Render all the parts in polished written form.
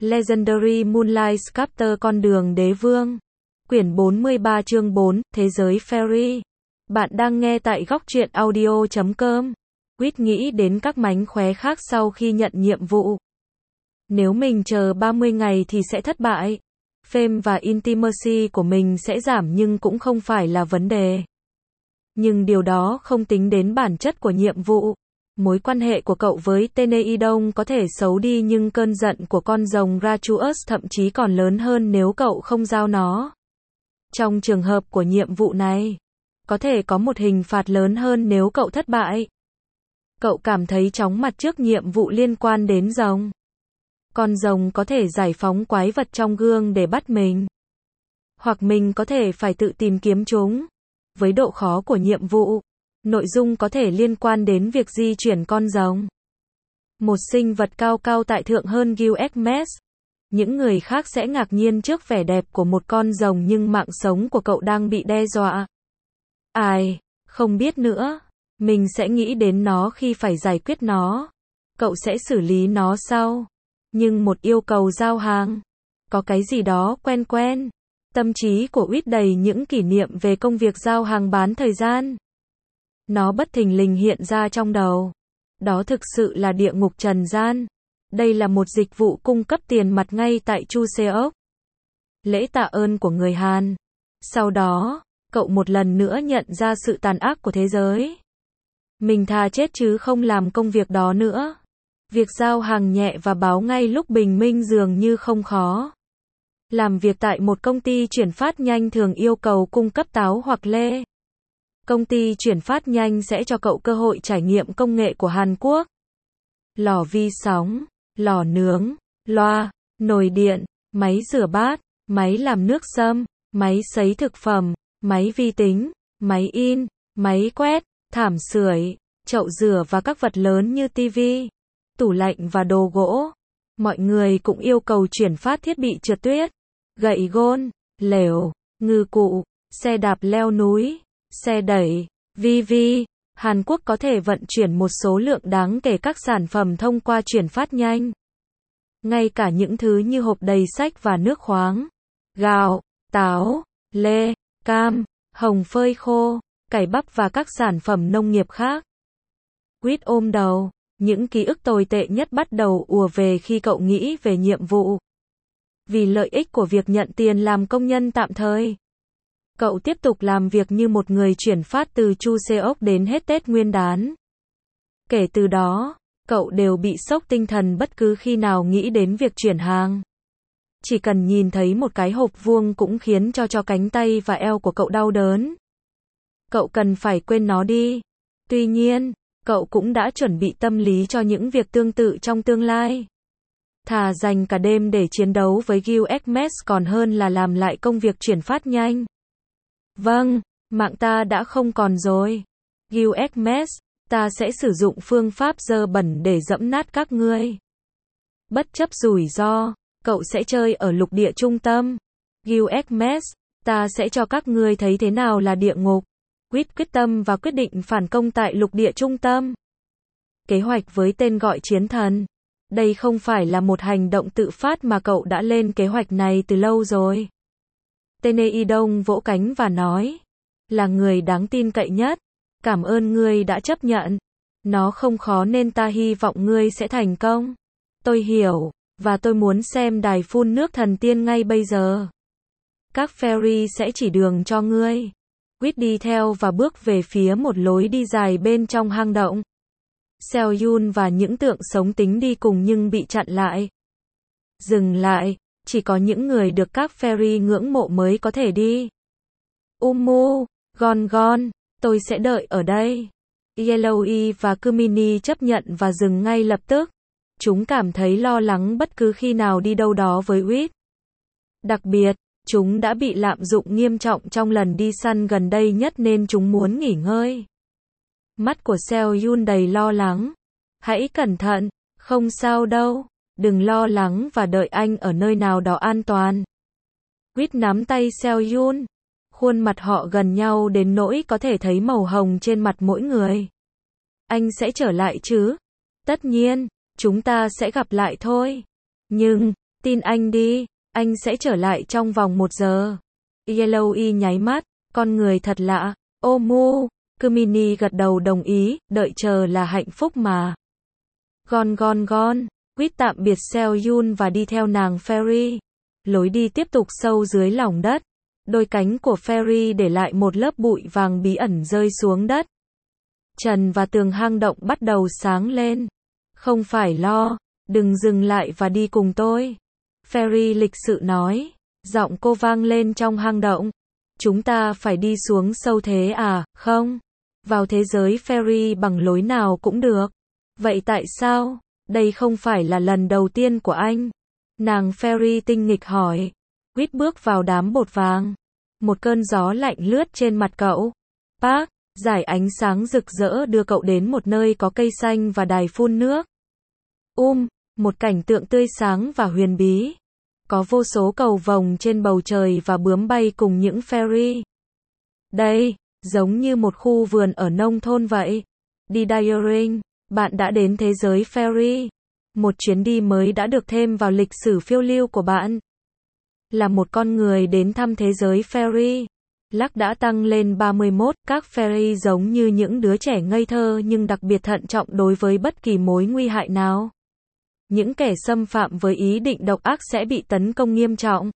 Legendary Moonlight Sculptor Con đường đế vương. Quyển 43 chương 4, Thế giới Fairy. Bạn đang nghe tại góc truyện audio.com. Quýt nghĩ đến các mánh khóe khác sau khi nhận nhiệm vụ. Nếu mình chờ 30 ngày thì sẽ thất bại. Fame và intimacy của mình sẽ giảm nhưng cũng không phải là vấn đề. Nhưng điều đó không tính đến bản chất của nhiệm vụ. Mối quan hệ của cậu với Teneidon có thể xấu đi nhưng cơn giận của con rồng Ratuus thậm chí còn lớn hơn nếu cậu không giao nó. Trong trường hợp của nhiệm vụ này, có thể có một hình phạt lớn hơn nếu cậu thất bại. Cậu cảm thấy chóng mặt trước nhiệm vụ liên quan đến rồng. Con rồng có thể giải phóng quái vật trong gương để bắt mình. Hoặc mình có thể phải tự tìm kiếm chúng. Với độ khó của nhiệm vụ, nội dung có thể liên quan đến việc di chuyển con rồng. Một sinh vật cao cao tại thượng hơn Gilgamesh. Những người khác sẽ ngạc nhiên trước vẻ đẹp của một con rồng nhưng mạng sống của cậu đang bị đe dọa. Ai, không biết nữa. Mình sẽ nghĩ đến nó khi phải giải quyết nó. Cậu sẽ xử lý nó sau. Nhưng một yêu cầu giao hàng. Có cái gì đó quen quen. Tâm trí của Quýt đầy những kỷ niệm về công việc giao hàng bán thời gian. Nó bất thình lình hiện ra trong đầu. Đó thực sự là địa ngục trần gian. Đây là một dịch vụ cung cấp tiền mặt ngay tại Chuseok. Lễ tạ ơn của người Hàn. Sau đó, cậu một lần nữa nhận ra sự tàn ác của thế giới. Mình thà chết chứ không làm công việc đó nữa. Việc giao hàng nhẹ và báo ngay lúc bình minh dường như không khó. Làm việc tại một công ty chuyển phát nhanh thường yêu cầu cung cấp táo hoặc lê. Công ty chuyển phát nhanh sẽ cho cậu cơ hội trải nghiệm công nghệ của Hàn Quốc. Lò vi sóng, lò nướng, loa, nồi điện, máy rửa bát, máy làm nước sâm, máy sấy thực phẩm, máy vi tính, máy in, máy quét, thảm sưởi, chậu rửa và các vật lớn như tivi, tủ lạnh và đồ gỗ. Mọi người cũng yêu cầu chuyển phát thiết bị trượt tuyết, gậy gôn, lều, ngư cụ, xe đạp leo núi, xe đẩy, vi. Hàn Quốc có thể vận chuyển một số lượng đáng kể các sản phẩm thông qua chuyển phát nhanh. Ngay cả những thứ như hộp đầy sách và nước khoáng, gạo, táo, lê, cam, hồng phơi khô, cải bắp và các sản phẩm nông nghiệp khác. Quýt ôm đầu, những ký ức tồi tệ nhất bắt đầu ùa về khi cậu nghĩ về nhiệm vụ. Vì lợi ích của việc nhận tiền làm công nhân tạm thời, cậu tiếp tục làm việc như một người chuyển phát từ Chuseok đến hết Tết Nguyên đán. Kể từ đó, cậu đều bị sốc tinh thần bất cứ khi nào nghĩ đến việc chuyển hàng. Chỉ cần nhìn thấy một cái hộp vuông cũng khiến cho cánh tay và eo của cậu đau đớn. Cậu cần phải quên nó đi. Tuy nhiên, cậu cũng đã chuẩn bị tâm lý cho những việc tương tự trong tương lai. Thà dành cả đêm để chiến đấu với Gilgamesh còn hơn là làm lại công việc chuyển phát nhanh. Vâng, mạng ta đã không còn rồi. Gilgamesh, ta sẽ sử dụng phương pháp dơ bẩn để dẫm nát các ngươi. Bất chấp rủi ro, cậu sẽ chơi ở lục địa trung tâm. Gilgamesh, ta sẽ cho các ngươi thấy thế nào là địa ngục. Quýt quyết tâm và quyết định phản công tại lục địa trung tâm. Kế hoạch với tên gọi Chiến Thần. Đây không phải là một hành động tự phát mà cậu đã lên kế hoạch này từ lâu rồi. Teneidon vỗ cánh và nói, là người đáng tin cậy nhất. Cảm ơn ngươi đã chấp nhận. Nó không khó nên ta hy vọng ngươi sẽ thành công. Tôi hiểu, và tôi muốn xem đài phun nước thần tiên ngay bây giờ. Các fairy sẽ chỉ đường cho ngươi. Quýt đi theo và bước về phía một lối đi dài bên trong hang động. Seoyun và những tượng sống tính đi cùng nhưng bị chặn lại. Dừng lại, chỉ có những người được các fairy ngưỡng mộ mới có thể đi. Umu, Gon, tôi sẽ đợi ở đây. Yellowy và Kumini chấp nhận và dừng ngay lập tức. Chúng cảm thấy lo lắng bất cứ khi nào đi đâu đó với Quýt. Đặc biệt, chúng đã bị lạm dụng nghiêm trọng trong lần đi săn gần đây nhất nên chúng muốn nghỉ ngơi. Mắt của Seoyun đầy lo lắng. Hãy cẩn thận, không sao đâu. Đừng lo lắng và đợi anh ở nơi nào đó an toàn. Quýt nắm tay Seoyun. Khuôn mặt họ gần nhau đến nỗi có thể thấy màu hồng trên mặt mỗi người. Anh sẽ trở lại chứ? Tất nhiên, chúng ta sẽ gặp lại thôi. Nhưng, Tin anh đi, anh sẽ trở lại trong vòng 1 giờ. Yellowy nháy mắt, con người thật lạ. Ô mu, Kumini gật đầu đồng ý, đợi chờ là hạnh phúc mà. Gon. Quýt tạm biệt Seo-yun và đi theo nàng Fairy. Lối đi tiếp tục sâu dưới lòng đất. Đôi cánh của Fairy để lại một lớp bụi vàng bí ẩn rơi xuống đất. Trần và tường hang động bắt đầu sáng lên. Không phải lo, đừng dừng lại và đi cùng tôi. Fairy lịch sự nói. Giọng cô vang lên trong hang động. Chúng ta phải đi xuống sâu thế à, không? Vào thế giới Fairy bằng lối nào cũng được. Vậy tại sao? Đây không phải là lần đầu tiên của anh. Nàng Fairy tinh nghịch hỏi. Quýt bước vào đám bột vàng. Một cơn gió lạnh lướt trên mặt cậu. Park, dải ánh sáng rực rỡ đưa cậu đến một nơi có cây xanh và đài phun nước. Một cảnh tượng tươi sáng và huyền bí. Có vô số cầu vồng trên bầu trời và bướm bay cùng những fairy. Đây, giống như một khu vườn ở nông thôn vậy. Đi Diaring, bạn đã đến thế giới fairy. Một chuyến đi mới đã được thêm vào lịch sử phiêu lưu của bạn. Là một con người đến thăm thế giới fairy. Lắc đã tăng lên 31, các fairy giống như những đứa trẻ ngây thơ nhưng đặc biệt thận trọng đối với bất kỳ mối nguy hại nào. Những kẻ xâm phạm với ý định độc ác sẽ bị tấn công nghiêm trọng.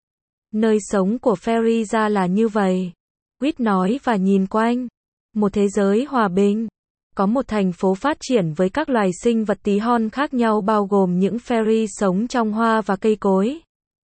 Nơi sống của fairy ra là như vậy. Quýt nói và nhìn quanh. Một thế giới hòa bình. Có một thành phố phát triển với các loài sinh vật tí hon khác nhau bao gồm những fairy sống trong hoa và cây cối.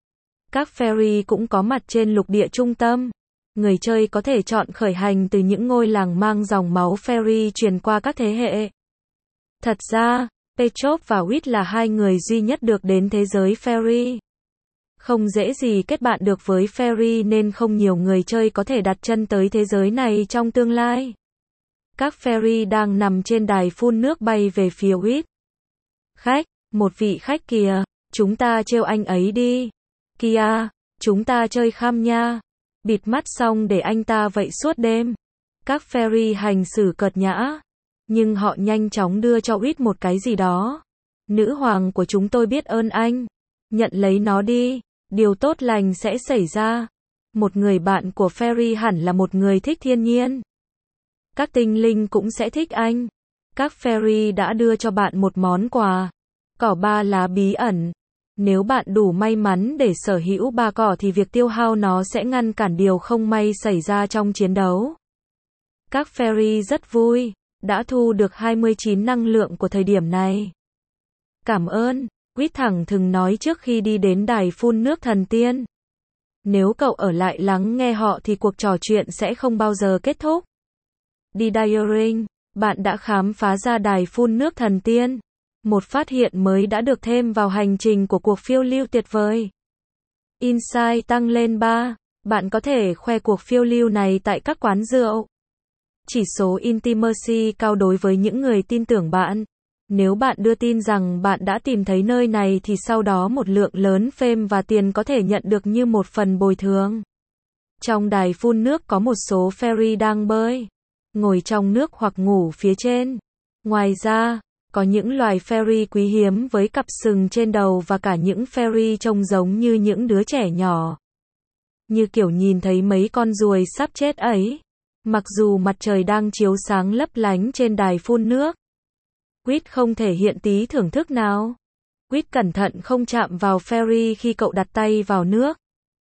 Các fairy cũng có mặt trên lục địa trung tâm. Người chơi có thể chọn khởi hành từ những ngôi làng mang dòng máu fairy truyền qua các thế hệ. Thật ra, Petrov và Quýt là hai người duy nhất được đến thế giới fairy. Không dễ gì kết bạn được với fairy nên không nhiều người chơi có thể đặt chân tới thế giới này trong tương lai. Các fairy đang nằm trên đài phun nước bay về phía Quýt. Khách, một vị khách kìa, chúng ta trêu anh ấy đi. Kìa, chúng ta chơi khăm nha. Bịt mắt xong để anh ta vậy suốt đêm. Các fairy hành xử cợt nhã. Nhưng họ nhanh chóng đưa cho Quýt một cái gì đó. Nữ hoàng của chúng tôi biết ơn anh. Nhận lấy nó đi. Điều tốt lành sẽ xảy ra. Một người bạn của fairy hẳn là một người thích thiên nhiên. Các tinh linh cũng sẽ thích anh. Các fairy đã đưa cho bạn một món quà. Cỏ 3 lá bí ẩn. Nếu bạn đủ may mắn để sở hữu 3 cỏ thì việc tiêu hao nó sẽ ngăn cản điều không may xảy ra trong chiến đấu. Các fairy rất vui. Đã thu được 29 năng lượng của thời điểm này. Cảm ơn, Quýt thẳng thừng nói trước khi đi đến đài phun nước thần tiên. Nếu cậu ở lại lắng nghe họ thì cuộc trò chuyện sẽ không bao giờ kết thúc. Đi Diaring, bạn đã khám phá ra đài phun nước thần tiên. Một phát hiện mới đã được thêm vào hành trình của cuộc phiêu lưu tuyệt vời. Insight tăng lên 3. Bạn có thể khoe cuộc phiêu lưu này tại các quán rượu. Chỉ số Intimacy cao đối với những người tin tưởng bạn. Nếu bạn đưa tin rằng bạn đã tìm thấy nơi này thì sau đó một lượng lớn fame và tiền có thể nhận được như một phần bồi thường. Trong đài phun nước có một số fairy đang bơi, ngồi trong nước hoặc ngủ phía trên. Ngoài ra, có những loài fairy quý hiếm với cặp sừng trên đầu và cả những fairy trông giống như những đứa trẻ nhỏ. Như kiểu nhìn thấy mấy con ruồi sắp chết ấy. Mặc dù mặt trời đang chiếu sáng lấp lánh trên đài phun nước. Quýt không thể hiện tí thưởng thức nào. Quýt cẩn thận không chạm vào fairy khi cậu đặt tay vào nước.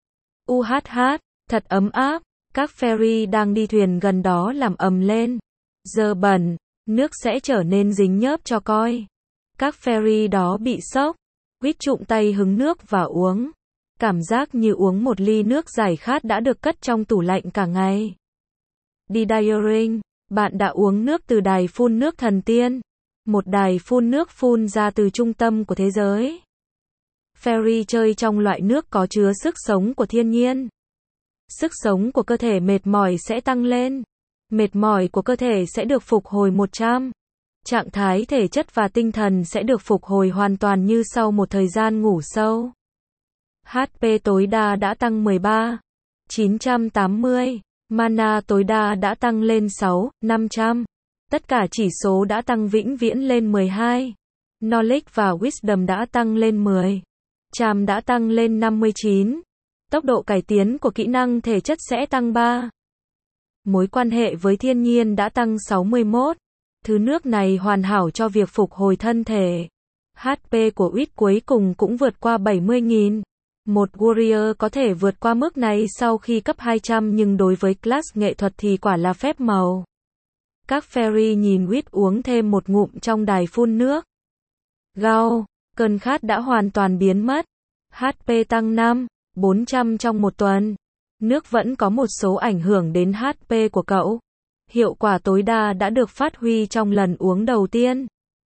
Thật ấm áp. Các fairy đang đi thuyền gần đó làm ầm lên. Giờ bẩn, nước sẽ trở nên dính nhớp cho coi. Các fairy đó bị sốc. Quýt trụm tay hứng nước và uống. Cảm giác như uống một ly nước giải khát đã được cất trong tủ lạnh cả ngày. Đi Diaring, bạn đã uống nước từ đài phun nước thần tiên. Một đài phun nước phun ra từ trung tâm của thế giới. Fairy chơi trong loại nước có chứa sức sống của thiên nhiên. Sức sống của cơ thể mệt mỏi sẽ tăng lên. Mệt mỏi của cơ thể sẽ được phục hồi 100. Trạng thái thể chất và tinh thần sẽ được phục hồi hoàn toàn như sau một thời gian ngủ sâu. HP tối đa đã tăng 13. 980. Mana tối đa đã tăng lên 6, 500. Tất cả chỉ số đã tăng vĩnh viễn lên 12. Knowledge và Wisdom đã tăng lên 10. Charm đã tăng lên 59. Tốc độ cải tiến của kỹ năng thể chất sẽ tăng 3. Mối quan hệ với thiên nhiên đã tăng 61. Thứ nước này hoàn hảo cho việc phục hồi thân thể. HP của Wit cuối cùng cũng vượt qua 70.000. Một Warrior có thể vượt qua mức này sau khi cấp 200 nhưng đối với class nghệ thuật thì quả là phép màu. Các fairy nhìn Wit uống thêm một ngụm trong đài phun nước. Gao, cơn khát đã hoàn toàn biến mất. HP tăng 5, 400 trong một tuần. Nước vẫn có một số ảnh hưởng đến HP của cậu. Hiệu quả tối đa đã được phát huy trong lần uống đầu tiên.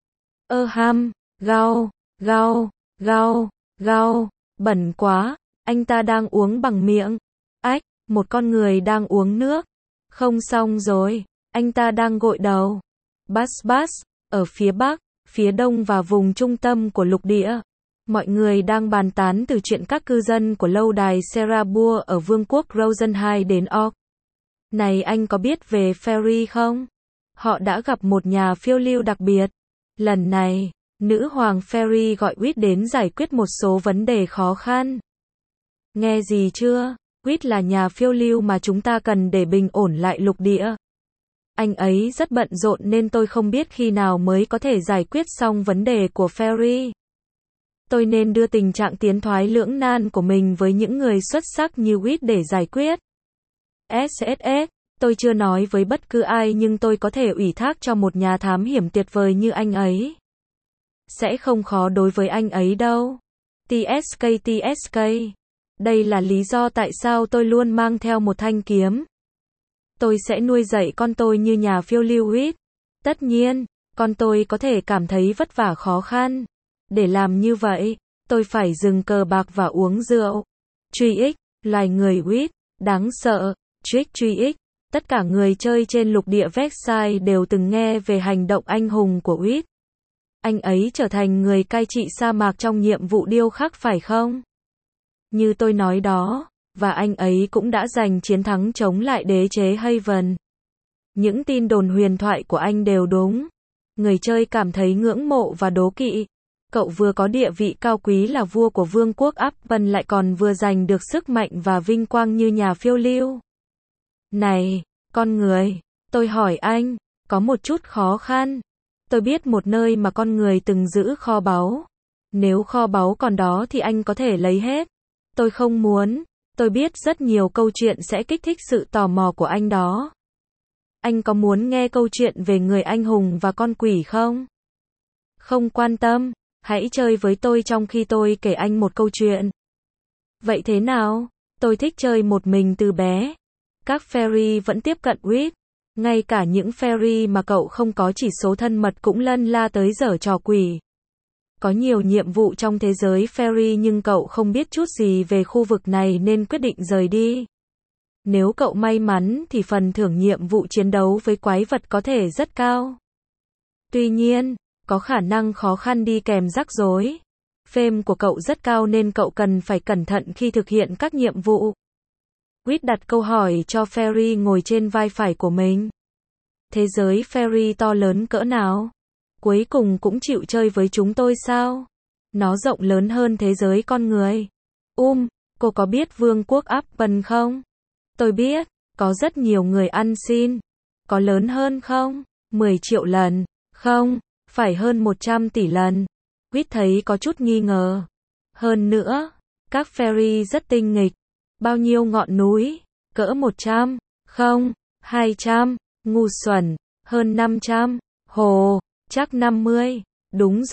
Gao, gao, gao, gao, bẩn quá, anh ta đang uống bằng miệng. Ách, một con người đang uống nước. Không xong rồi, anh ta đang gội đầu. Bas, ở phía bắc, phía đông và vùng trung tâm của lục địa. Mọi người đang bàn tán từ chuyện các cư dân của lâu đài Serabur ở vương quốc Rosenheim đến Orc. Này anh có biết về Fairy không? Họ đã gặp một nhà phiêu lưu đặc biệt. Lần này, nữ hoàng Fairy gọi Wit đến giải quyết một số vấn đề khó khăn. Nghe gì chưa? Wit là nhà phiêu lưu mà chúng ta cần để bình ổn lại lục địa. Anh ấy rất bận rộn nên tôi không biết khi nào mới có thể giải quyết xong vấn đề của Fairy. Tôi nên đưa tình trạng tiến thoái lưỡng nan của mình với những người xuất sắc như Wit để giải quyết. SSS, tôi chưa nói với bất cứ ai nhưng tôi có thể ủy thác cho một nhà thám hiểm tuyệt vời như anh ấy. Sẽ không khó đối với anh ấy đâu. TSK. Đây là lý do tại sao tôi luôn mang theo một thanh kiếm. Tôi sẽ nuôi dạy con tôi như nhà phiêu lưu Wit. Tất nhiên, con tôi có thể cảm thấy vất vả khó khăn. Để làm như vậy, tôi phải dừng cờ bạc và uống rượu. Truy ích, loài người Wit, đáng sợ. Trick truy ích. Tất cả người chơi trên lục địa Vexai đều từng nghe về hành động anh hùng của Wit. Anh ấy trở thành người cai trị sa mạc trong nhiệm vụ điêu khắc phải không? Như tôi nói đó, và anh ấy cũng đã giành chiến thắng chống lại đế chế Haven. Những tin đồn huyền thoại của anh đều đúng. Người chơi cảm thấy ngưỡng mộ và đố kỵ. Cậu vừa có địa vị cao quý là vua của vương quốc Upton lại còn vừa giành được sức mạnh và vinh quang như nhà phiêu lưu. Này, con người, tôi hỏi anh, có một chút khó khăn. Tôi biết một nơi mà con người từng giữ kho báu. Nếu kho báu còn đó thì anh có thể lấy hết. Tôi không muốn. Tôi biết rất nhiều câu chuyện sẽ kích thích sự tò mò của anh đó. Anh có muốn nghe câu chuyện về người anh hùng và con quỷ không? Không quan tâm. Hãy chơi với tôi trong khi tôi kể anh một câu chuyện. Vậy thế nào? Tôi thích chơi một mình từ bé. Các fairy vẫn tiếp cận Wit. Ngay cả những fairy mà cậu không có chỉ số thân mật cũng lân la tới giở trò quỷ. Có nhiều nhiệm vụ trong thế giới fairy nhưng cậu không biết chút gì về khu vực này nên quyết định rời đi. Nếu cậu may mắn thì phần thưởng nhiệm vụ chiến đấu với quái vật có thể rất cao. Tuy nhiên, có khả năng khó khăn đi kèm rắc rối. Fame của cậu rất cao nên cậu cần phải cẩn thận khi thực hiện các nhiệm vụ. Wit đặt câu hỏi cho Fairy ngồi trên vai phải của mình. Thế giới Fairy to lớn cỡ nào? Cuối cùng cũng chịu chơi với chúng tôi sao? Nó rộng lớn hơn thế giới con người. Cô có biết vương quốc Upton không? Tôi biết, có rất nhiều người ăn xin. Có lớn hơn không? 10 triệu lần. Không, phải hơn 100 tỷ lần. Wit thấy có chút nghi ngờ. Hơn nữa, các fairy rất tinh nghịch. Bao nhiêu ngọn núi? Cỡ 100? Không, 200. Ngu xuẩn. Hơn 500. Hồ, chắc 50. Đúng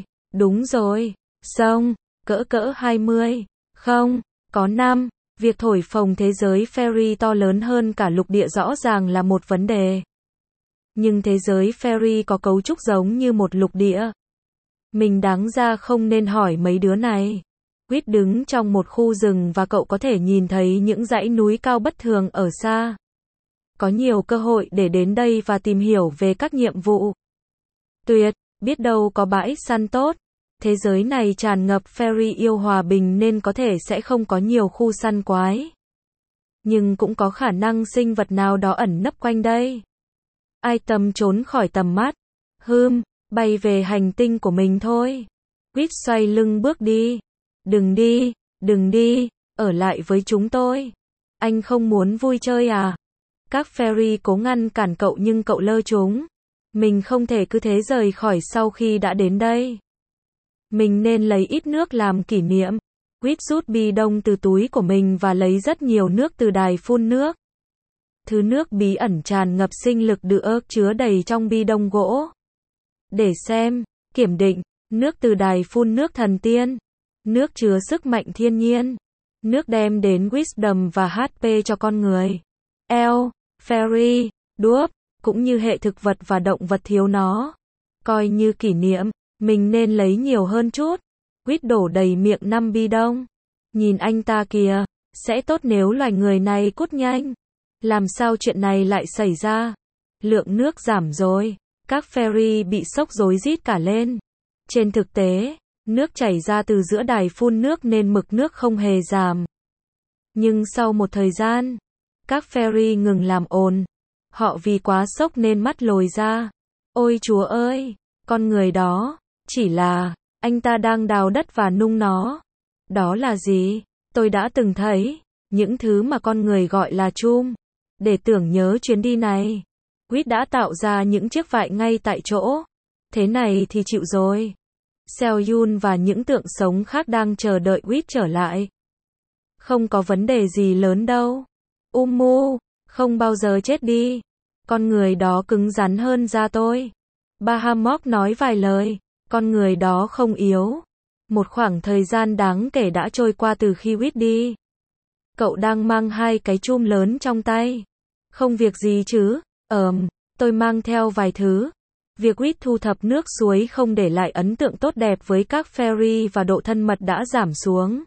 rồi. Sông, cỡ 20. Không, có 5. Việc thổi phồng thế giới fairy to lớn hơn cả lục địa rõ ràng là một vấn đề. Nhưng thế giới fairy có cấu trúc giống như một lục địa. Mình đáng ra không nên hỏi mấy đứa này. Wit đứng trong một khu rừng và cậu có thể nhìn thấy những dãy núi cao bất thường ở xa. Có nhiều cơ hội để đến đây và tìm hiểu về các nhiệm vụ. Tuyệt, biết đâu có bãi săn tốt. Thế giới này tràn ngập fairy yêu hòa bình nên có thể sẽ không có nhiều khu săn quái. Nhưng cũng có khả năng sinh vật nào đó ẩn nấp quanh đây. Item trốn khỏi tầm mắt. Bay về hành tinh của mình thôi. Wit xoay lưng bước đi. Đừng đi, ở lại với chúng tôi. Anh không muốn vui chơi à? Các fairy cố ngăn cản cậu nhưng cậu lơ chúng. Mình không thể cứ thế rời khỏi sau khi đã đến đây. Mình nên lấy ít nước làm kỷ niệm. Quýt rút bi đông từ túi của mình và lấy rất nhiều nước từ đài phun nước. Thứ nước bí ẩn tràn ngập sinh lực được chứa đầy trong bi đông gỗ. Để xem, kiểm định, nước từ đài phun nước thần tiên. Nước chứa sức mạnh thiên nhiên. Nước đem đến wisdom và HP cho con người. Elf, fairy, dwarf, cũng như hệ thực vật và động vật thiếu nó. Coi như kỷ niệm, mình nên lấy nhiều hơn chút. Quýt đổ đầy miệng 5 bi đông. Nhìn anh ta kìa, sẽ tốt nếu loài người này cút nhanh. Làm sao chuyện này lại xảy ra? Lượng nước giảm rồi. Các fairy bị sốc rối rít cả lên. Trên thực tế, nước chảy ra từ giữa đài phun nước nên mực nước không hề giảm. Nhưng sau một thời gian, các fairy ngừng làm ồn. Họ vì quá sốc nên mắt lồi ra. Ôi chúa ơi, con người đó, chỉ là, anh ta đang đào đất và nung nó. Đó là gì? Tôi đã từng thấy, những thứ mà con người gọi là chum. Để tưởng nhớ chuyến đi này, Quýt đã tạo ra những chiếc vại ngay tại chỗ. Thế này thì chịu rồi. Seo-yun và những tượng sống khác đang chờ đợi Quýt trở lại. Không có vấn đề gì lớn đâu. Mu, không bao giờ chết đi. Con người đó cứng rắn hơn da tôi. Bahamok nói vài lời. Con người đó không yếu. Một khoảng thời gian đáng kể đã trôi qua từ khi Quýt đi. Cậu đang mang 2 cái chum lớn trong tay. Không việc gì chứ? Tôi mang theo vài thứ. Việc Quýt thu thập nước suối không để lại ấn tượng tốt đẹp với các fairy và độ thân mật đã giảm xuống.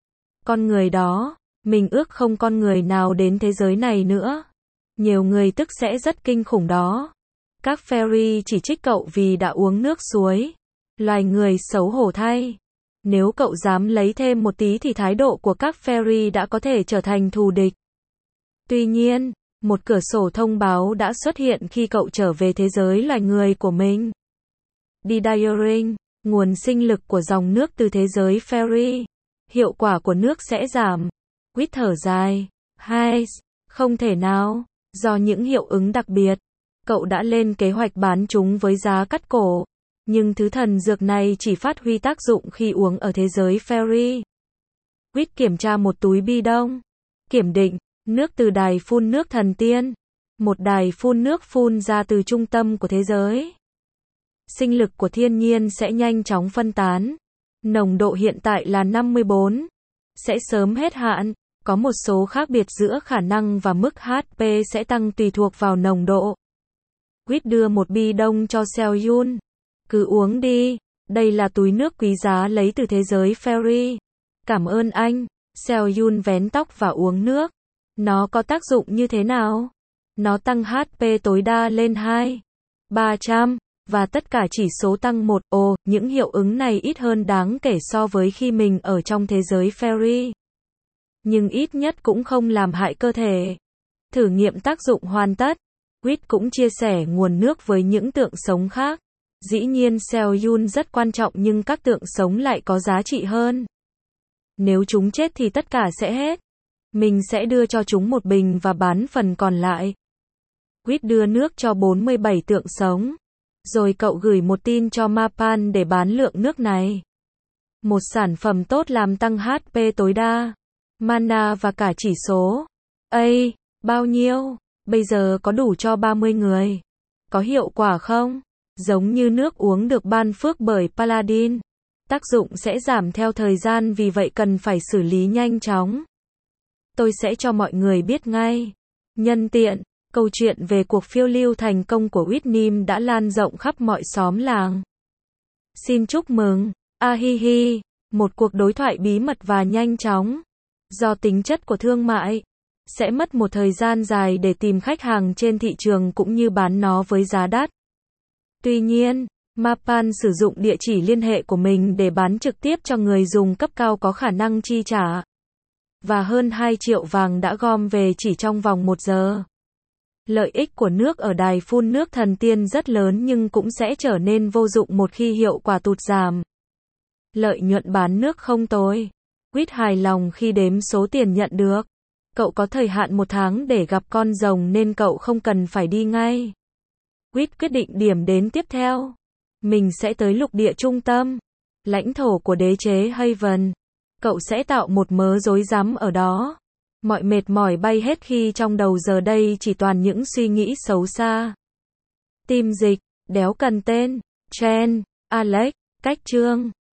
Con người đó, mình ước không con người nào đến thế giới này nữa. Nhiều người tức sẽ rất kinh khủng đó. Các fairy chỉ trích cậu vì đã uống nước suối. Loài người xấu hổ thay. Nếu cậu dám lấy thêm một tí thì thái độ của các fairy đã có thể trở thành thù địch. Tuy nhiên, một cửa sổ thông báo đã xuất hiện khi cậu trở về thế giới loài người của mình. Desiring, nguồn sinh lực của dòng nước từ thế giới fairy. Hiệu quả của nước sẽ giảm. Quýt thở dài. Không thể nào. Do những hiệu ứng đặc biệt, cậu đã lên kế hoạch bán chúng với giá cắt cổ. Nhưng thứ thần dược này chỉ phát huy tác dụng khi uống ở thế giới fairy. Quýt kiểm tra một túi bi đông. Kiểm định, nước từ đài phun nước thần tiên. Một đài phun nước phun ra từ trung tâm của thế giới. Sinh lực của thiên nhiên sẽ nhanh chóng phân tán. Nồng độ hiện tại là 54. Sẽ sớm hết hạn. Có một số khác biệt giữa khả năng và mức HP sẽ tăng tùy thuộc vào nồng độ. Quýt đưa một bi đông cho Seo-yun. Cứ uống đi. Đây là túi nước quý giá lấy từ thế giới fairy. Cảm ơn anh. Seo-yun vén tóc và uống nước. Nó có tác dụng như thế nào? Nó tăng HP tối đa lên 300. Và tất cả chỉ số tăng 1. Những hiệu ứng này ít hơn đáng kể so với khi mình ở trong thế giới fairy. Nhưng ít nhất cũng không làm hại cơ thể. Thử nghiệm tác dụng hoàn tất. Quýt cũng chia sẻ nguồn nước với những tượng sống khác. Dĩ nhiên Seo-yun rất quan trọng nhưng các tượng sống lại có giá trị hơn. Nếu chúng chết thì tất cả sẽ hết. Mình sẽ đưa cho chúng một bình và bán phần còn lại. Quýt đưa nước cho 47 tượng sống. Rồi cậu gửi một tin cho Mapan để bán lượng nước này. Một sản phẩm tốt làm tăng HP tối đa, mana và cả chỉ số. Bao nhiêu? Bây giờ có đủ cho 30 người. Có hiệu quả không? Giống như nước uống được ban phước bởi Paladin. Tác dụng sẽ giảm theo thời gian vì vậy cần phải xử lý nhanh chóng. Tôi sẽ cho mọi người biết ngay. Nhân tiện, câu chuyện về cuộc phiêu lưu thành công của Whitney đã lan rộng khắp mọi xóm làng. Xin chúc mừng. Ahihi. Một cuộc đối thoại bí mật và nhanh chóng. Do tính chất của thương mại, sẽ mất một thời gian dài để tìm khách hàng trên thị trường cũng như bán nó với giá đắt. Tuy nhiên, Mapan sử dụng địa chỉ liên hệ của mình để bán trực tiếp cho người dùng cấp cao có khả năng chi trả. Và hơn 2 triệu vàng đã gom về chỉ trong vòng 1 giờ. Lợi ích của nước ở đài phun nước thần tiên rất lớn nhưng cũng sẽ trở nên vô dụng một khi hiệu quả tụt giảm. Lợi nhuận bán nước không tồi. Quýt hài lòng khi đếm số tiền nhận được. Cậu có thời hạn 1 tháng để gặp con rồng nên cậu không cần phải đi ngay. Quýt quyết định điểm đến tiếp theo. Mình sẽ tới lục địa trung tâm, lãnh thổ của đế chế Haven. Cậu sẽ tạo một mớ rối rắm ở đó. Mọi mệt mỏi bay hết khi trong đầu giờ đây chỉ toàn những suy nghĩ xấu xa. Tim dịch, đéo cần tên, Chen, Alex, cách chương.